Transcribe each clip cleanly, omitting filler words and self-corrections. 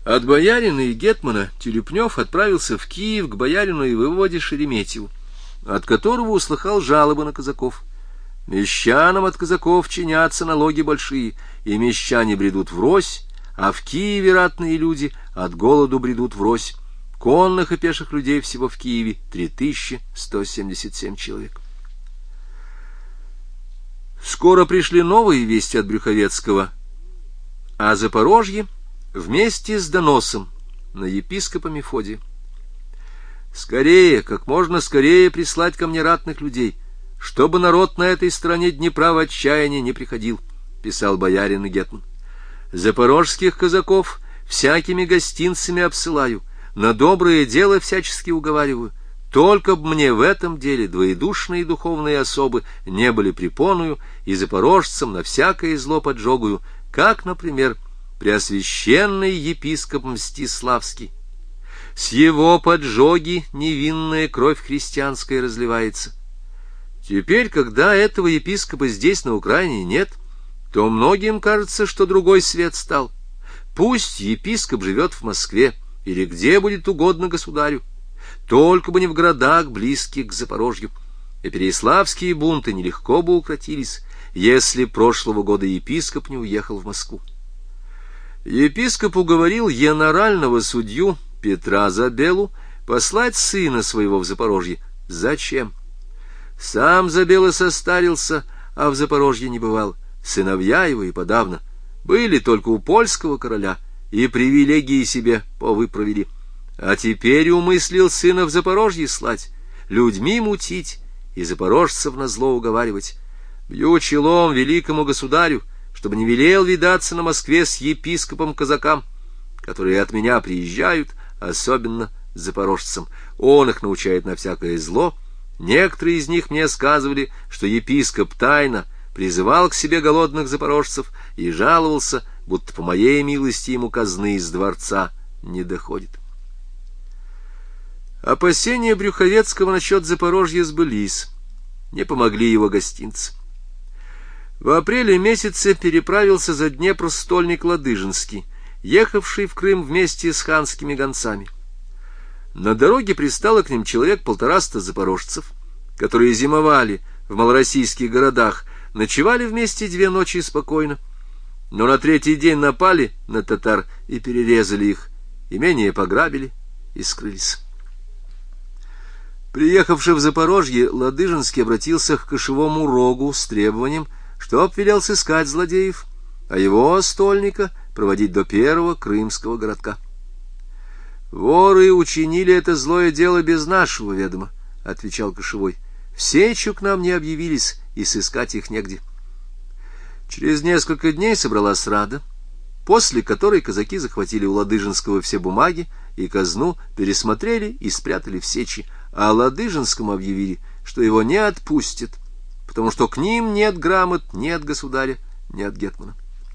От боярина и гетмана Телепнев отправился в Киев к боярину и воеводе Шереметьеву, от которого услыхал жалобы на казаков. Мещанам от казаков чинятся налоги большие, и мещане бредут врозь, а в Киеве ратные люди от голоду бредут врозь. Конных и пеших людей всего в Киеве 3177 человек. Скоро пришли новые вести от Брюховецкого о Запорожье вместе с доносом на епископа Мефодия. «Скорее, как можно скорее прислать ко мне ратных людей, чтобы народ на этой стороне Днепра в отчаянии не приходил», — писал боярин и гетман. «Запорожских казаков всякими гостинцами обсылаю, на доброе дело всячески уговариваю. Только б мне в этом деле двоедушные духовные особы не были препоною и запорожцам на всякое зло поджогую, как, например, преосвященный епископ Мстиславский. С его поджоги невинная кровь христианская разливается. Теперь, когда этого епископа здесь, на Украине, нет, то многим кажется, что другой свет стал. Пусть епископ живет в Москве или где будет угодно государю, только бы не в городах, близких к Запорожью. И переяславские бунты нелегко бы укротились, если прошлого года епископ не уехал в Москву. Епископ уговорил янорального судью Петра Забелу послать сына своего в Запорожье. Зачем? Сам Забела состарился, а в Запорожье не бывал. Сыновья его и подавно были только у польского короля, и привилегии себе повыправили. А теперь умыслил сына в Запорожье слать, людьми мутить и запорожцев назло уговаривать. Бью челом великому государю, чтобы не велел видаться на Москве с епископом казакам, которые от меня приезжают, особенно запорожцам. Он их научает на всякое зло. Некоторые из них мне сказывали, что епископ тайно призывал к себе голодных запорожцев и жаловался, будто по моей милости ему казны из дворца не доходит. Опасения Брюховецкого насчет Запорожья сбылись. Не помогли его гостинцы. В апреле месяце переправился за Днепр стольник Ладыжинский, ехавший в Крым вместе с ханскими гонцами. На дороге пристало к ним человек 150 запорожцев, которые зимовали в малороссийских городах, ночевали вместе 2 ночи спокойно, но на 3-й день напали на татар и перерезали их, имение пограбили и скрылись. Приехавший в Запорожье, Ладыжинский обратился к кошевому Рогу с требованием, чтоб велел сыскать злодеев, а его, стольника, проводить до первого крымского городка. «Воры учинили это злое дело без нашего ведома», — отвечал кошевой. «В сечу к нам не объявились, и сыскать их негде». Через несколько дней собралась рада, после которой казаки захватили у Ладыжинского все бумаги и казну, пересмотрели и спрятали в сечи, а Ладыжинскому объявили, что его не отпустят, потому что к ним нет грамот ни от государя, ни от гетмана.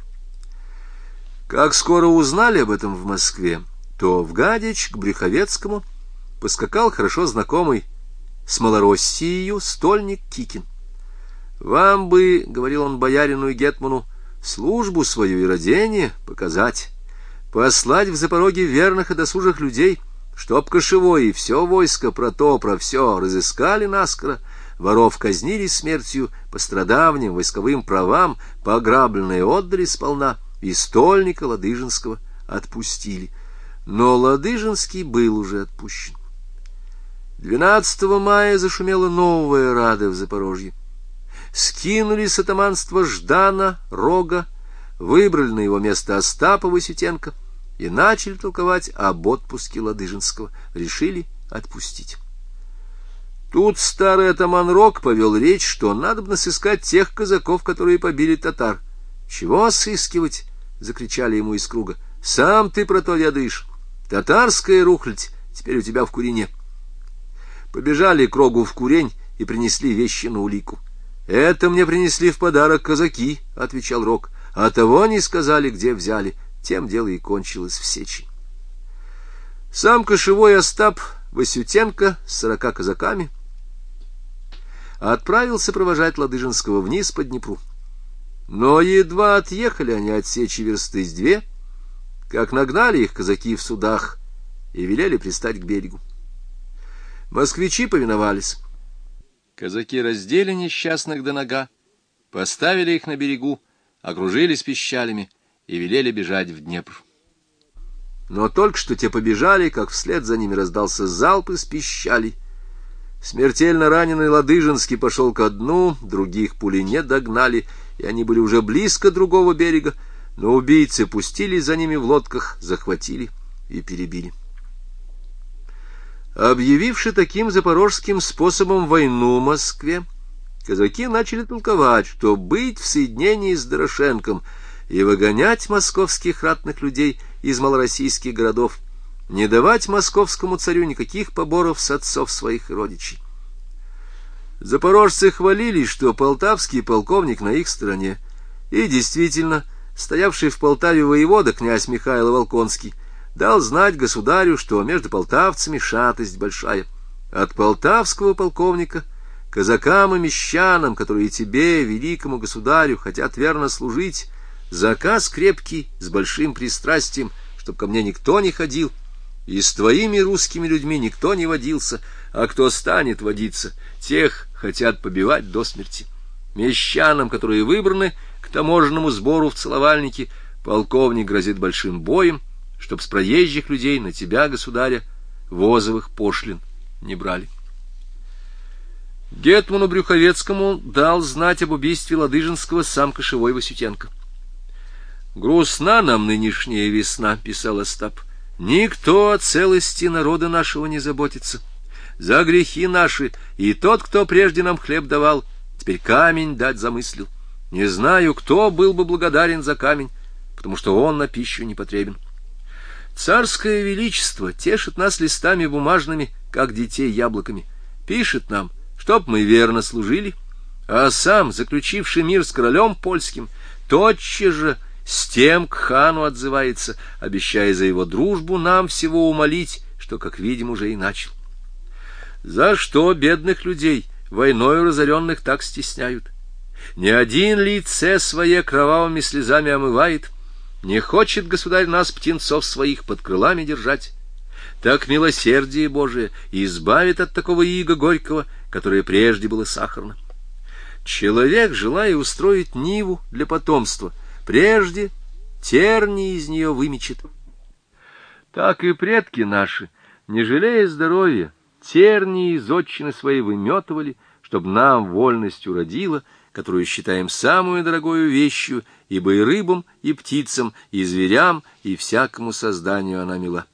Как скоро узнали об этом в Москве, то в Гадич к Брюховецкому поскакал хорошо знакомый с Малороссией стольник Кикин. «Вам бы, — говорил он боярину и гетману, — службу свою и родение показать, послать в Запорожье верных и досужих людей, чтоб кошевой и все войско про то, про все разыскали наскоро, воров казнили смертью, по страдавним войсковым правам пограбленные отдали сполна, и стольника Ладыжинского отпустили». Но Ладыжинский был уже отпущен. 12 мая зашумела новая рада в Запорожье. Скинули с атаманства Ждана, Рога, выбрали на его место Остапа Васютенко и начали толковать об отпуске Ладыжинского, решили отпустить. Тут старый атаман Рог повел речь, что надобно сыскать тех казаков, которые побили татар. «Чего сыскивать?» — закричали ему из круга. «Сам ты про то ведаешь. Татарская рухлядь теперь у тебя в Курине». Побежали к Рогу в Курень и принесли вещи на улику. «Это мне принесли в подарок казаки», — отвечал Рог, — «а того не сказали, где взяли». Тем дело и кончилось в сечи. Сам кошевой Остап Васютенко с 40 казаками отправился провожать Ладыжинского вниз по Днепру. Но едва отъехали они от сечи версты с 2, как нагнали их казаки в судах и велели пристать к берегу. Москвичи повиновались. Казаки раздели несчастных до нога, поставили их на берегу, окружили с пищалями и велели бежать в Днепр. Но только что те побежали, как вслед за ними раздался залп из пищалей. Смертельно раненый Ладыжинский пошел ко дну, других пули не догнали, и они были уже близко другого берега, но убийцы пустились за ними в лодках, захватили и перебили. Объявивши таким запорожским способом войну Москве, казаки начали толковать, что быть в соединении с Дорошенком и выгонять московских ратных людей из малороссийских городов, не давать московскому царю никаких поборов с отцов своих и родичей. Запорожцы хвалились, что полтавский полковник на их стороне, и действительно, стоявший в Полтаве воевода князь Михаил Волконский дал знать государю, что между полтавцами шатость большая. От полтавского полковника казакам и мещанам, которые тебе, великому государю, хотят верно служить, заказ крепкий, с большим пристрастием, чтоб ко мне никто не ходил, и с твоими русскими людьми никто не водился, а кто станет водиться, тех хотят побивать до смерти. Мещанам, которые выбраны к таможенному сбору в целовальнике, полковник грозит большим боем, чтоб с проезжих людей на тебя, государя, возовых пошлин не брали. Гетману Брюховецкому дал знать об убийстве Ладыжинского сам кошевой Васютенко. «Грустна нам нынешняя весна», — писал Остап. «Никто о целости народа нашего не заботится. За грехи наши и тот, кто прежде нам хлеб давал, теперь камень дать замыслил. Не знаю, кто был бы благодарен за камень, потому что он на пищу не потребен. Царское величество тешит нас листами бумажными, как детей яблоками, пишет нам, чтоб мы верно служили, а сам, заключивший мир с королем польским, тотчас же с тем к хану отзывается, обещая за его дружбу нам всего умолить, что, как видим, уже и начал. За что бедных людей, войною разоренных, так стесняют? Ни один лице свое кровавыми слезами омывает, не хочет государь нас, птенцов своих, под крылами держать. Так милосердие Божие избавит от такого ига горького, которое прежде было сахарно. Человек, желая устроить ниву для потомства, прежде тернии из нее вымечет. Так и предки наши, не жалея здоровья, тернии из отчины своей выметывали, чтобы нам вольность уродила, которую считаем самую дорогою вещью, ибо и рыбам, и птицам, и зверям, и всякому созданию она мила.